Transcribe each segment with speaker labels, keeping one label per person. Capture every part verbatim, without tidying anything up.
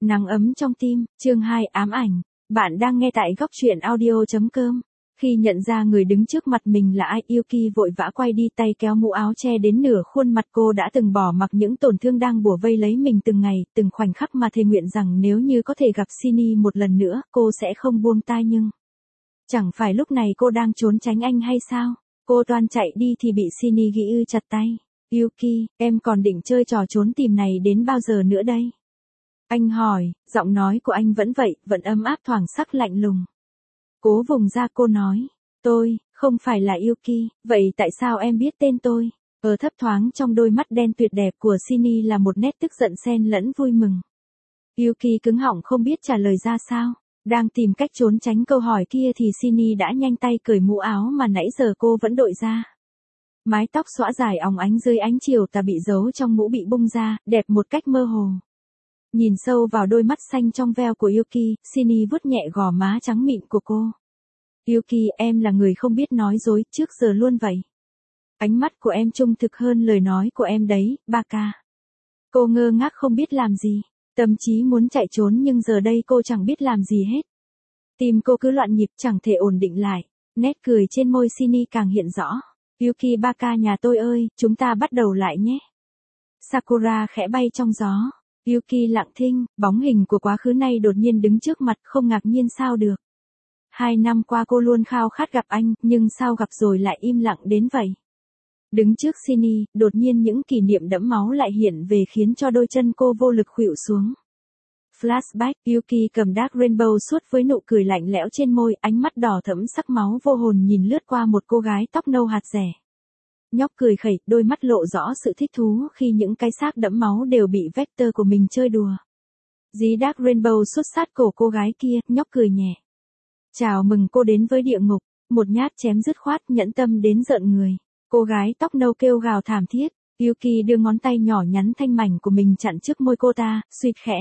Speaker 1: Nắng ấm trong tim, chương hai ám ảnh. Bạn đang nghe tại góc truyện audio chấm com. Khi nhận ra người đứng trước mặt mình là ai, Yuki vội vã quay đi, tay kéo mũ áo che đến nửa khuôn mặt. Cô đã từng bỏ mặc những tổn thương đang bủa vây lấy mình từng ngày, từng khoảnh khắc mà thề nguyện rằng nếu như có thể gặp Shinny một lần nữa, cô sẽ không buông tay. Nhưng chẳng phải lúc này cô đang trốn tránh anh hay sao? Cô toan chạy đi thì bị Shinny ghi chặt tay. Yuki, em còn định chơi trò trốn tìm này đến bao giờ nữa đây? Anh hỏi, giọng nói của anh vẫn vậy, vẫn ấm áp thoảng sắc lạnh lùng. Cố vùng ra, cô nói, tôi, không phải là Yuki, vậy tại sao em biết tên tôi? Ở thấp thoáng trong đôi mắt đen tuyệt đẹp của Shinny là một nét tức giận xen lẫn vui mừng. Yuki cứng họng không biết trả lời ra sao. Đang tìm cách trốn tránh câu hỏi kia thì Shinny đã nhanh tay cởi mũ áo mà nãy giờ cô vẫn đội ra. Mái tóc xõa dài óng ánh dưới ánh chiều tà bị giấu trong mũ bị bung ra, đẹp một cách mơ hồ. Nhìn sâu vào đôi mắt xanh trong veo của Yuki, Shinny vuốt nhẹ gò má trắng mịn của cô. Yuki, em là người không biết nói dối, trước giờ luôn vậy. Ánh mắt của em trung thực hơn lời nói của em đấy, Baka. Cô ngơ ngác không biết làm gì, tâm trí muốn chạy trốn nhưng giờ đây cô chẳng biết làm gì hết. Tim cô cứ loạn nhịp chẳng thể ổn định lại, nét cười trên môi Shinny càng hiện rõ. Yuki Baka nhà tôi ơi, chúng ta bắt đầu lại nhé. Sakura khẽ bay trong gió. Yuki lặng thinh, bóng hình của quá khứ nay đột nhiên đứng trước mặt, không ngạc nhiên sao được. Hai năm qua cô luôn khao khát gặp anh, nhưng sao gặp rồi lại im lặng đến vậy. Đứng trước Shinny, đột nhiên những kỷ niệm đẫm máu lại hiện về khiến cho đôi chân cô vô lực khuỵu xuống. Flashback, Yuki cầm Dark Rainbow suốt với nụ cười lạnh lẽo trên môi, ánh mắt đỏ thẫm sắc máu vô hồn nhìn lướt qua một cô gái tóc nâu hạt rẻ. Nhóc cười khẩy, đôi mắt lộ rõ sự thích thú khi những cái xác đẫm máu đều bị vector của mình chơi đùa. Dí Dark Rainbow xuất sát cổ cô gái kia, nhóc cười nhẹ. Chào mừng cô đến với địa ngục, một nhát chém dứt khoát nhẫn tâm đến rợn người. Cô gái tóc nâu kêu gào thảm thiết, Yuki đưa ngón tay nhỏ nhắn thanh mảnh của mình chặn trước môi cô ta, suýt khẽ.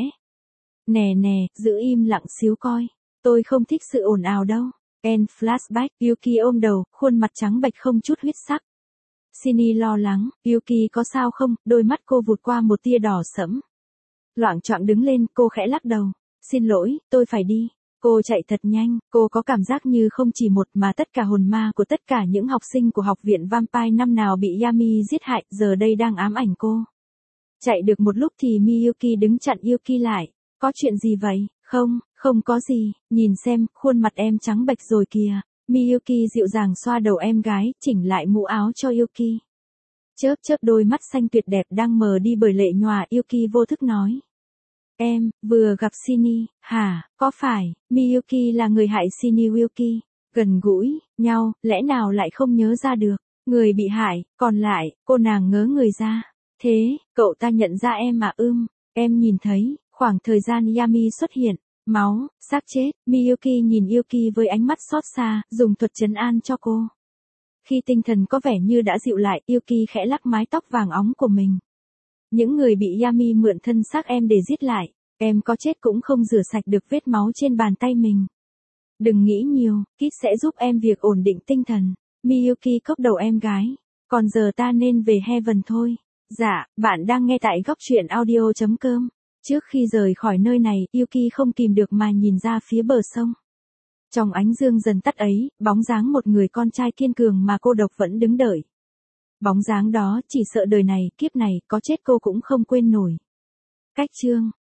Speaker 1: Nè nè, giữ im lặng xíu coi, tôi không thích sự ồn ào đâu. End flashback, Yuki ôm đầu, khuôn mặt trắng bệch không chút huyết sắc. Shinny lo lắng, Yuki có sao không, đôi mắt cô vụt qua một tia đỏ sẫm. Loạng choạng đứng lên, cô khẽ lắc đầu. Xin lỗi, tôi phải đi. Cô chạy thật nhanh, cô có cảm giác như không chỉ một mà tất cả hồn ma của tất cả những học sinh của học viện Vampire năm nào bị Yami giết hại, giờ đây đang ám ảnh cô. Chạy được một lúc thì Miyuki đứng chặn Yuki lại. Có chuyện gì vậy? Không, không có gì, nhìn xem, khuôn mặt em trắng bệch rồi kìa. Miyuki dịu dàng xoa đầu em gái, chỉnh lại mũ áo cho Yuki. Chớp chớp đôi mắt xanh tuyệt đẹp đang mờ đi bởi lệ nhòa, Yuki vô thức nói. Em, vừa gặp Shinny, hả, có phải, Miyuki là người hại Shinny Yuki? Gần gũi, nhau, lẽ nào lại không nhớ ra được? Người bị hại, còn lại, cô nàng ngớ người ra. Thế, cậu ta nhận ra em mà ưm, em nhìn thấy, khoảng thời gian Yami xuất hiện. Máu, xác chết, Miyuki nhìn Yuki với ánh mắt xót xa, dùng thuật trấn an cho cô. Khi tinh thần có vẻ như đã dịu lại, Yuki khẽ lắc mái tóc vàng óng của mình. Những người bị Yami mượn thân xác em để giết lại, em có chết cũng không rửa sạch được vết máu trên bàn tay mình. Đừng nghĩ nhiều, Kit sẽ giúp em việc ổn định tinh thần. Miyuki cốc đầu em gái. Còn giờ ta nên về Heaven thôi. Dạ, bạn đang nghe tại góc truyện audio chấm com. Trước khi rời khỏi nơi này, Yuki không kìm được mà nhìn ra phía bờ sông. Trong ánh dương dần tắt ấy, bóng dáng một người con trai kiên cường mà cô độc vẫn đứng đợi. Bóng dáng đó chỉ sợ đời này, kiếp này, có chết cô cũng không quên nổi. Cách chương